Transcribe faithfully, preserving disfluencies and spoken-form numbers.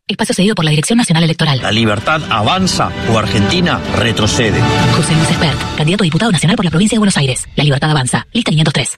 Espacio cedido por la Dirección Nacional Electoral. ¿La libertad avanza o Argentina retrocede? José Luis Espert, candidato a diputado nacional por la provincia de Buenos Aires. La libertad avanza. Lista quinientos tres.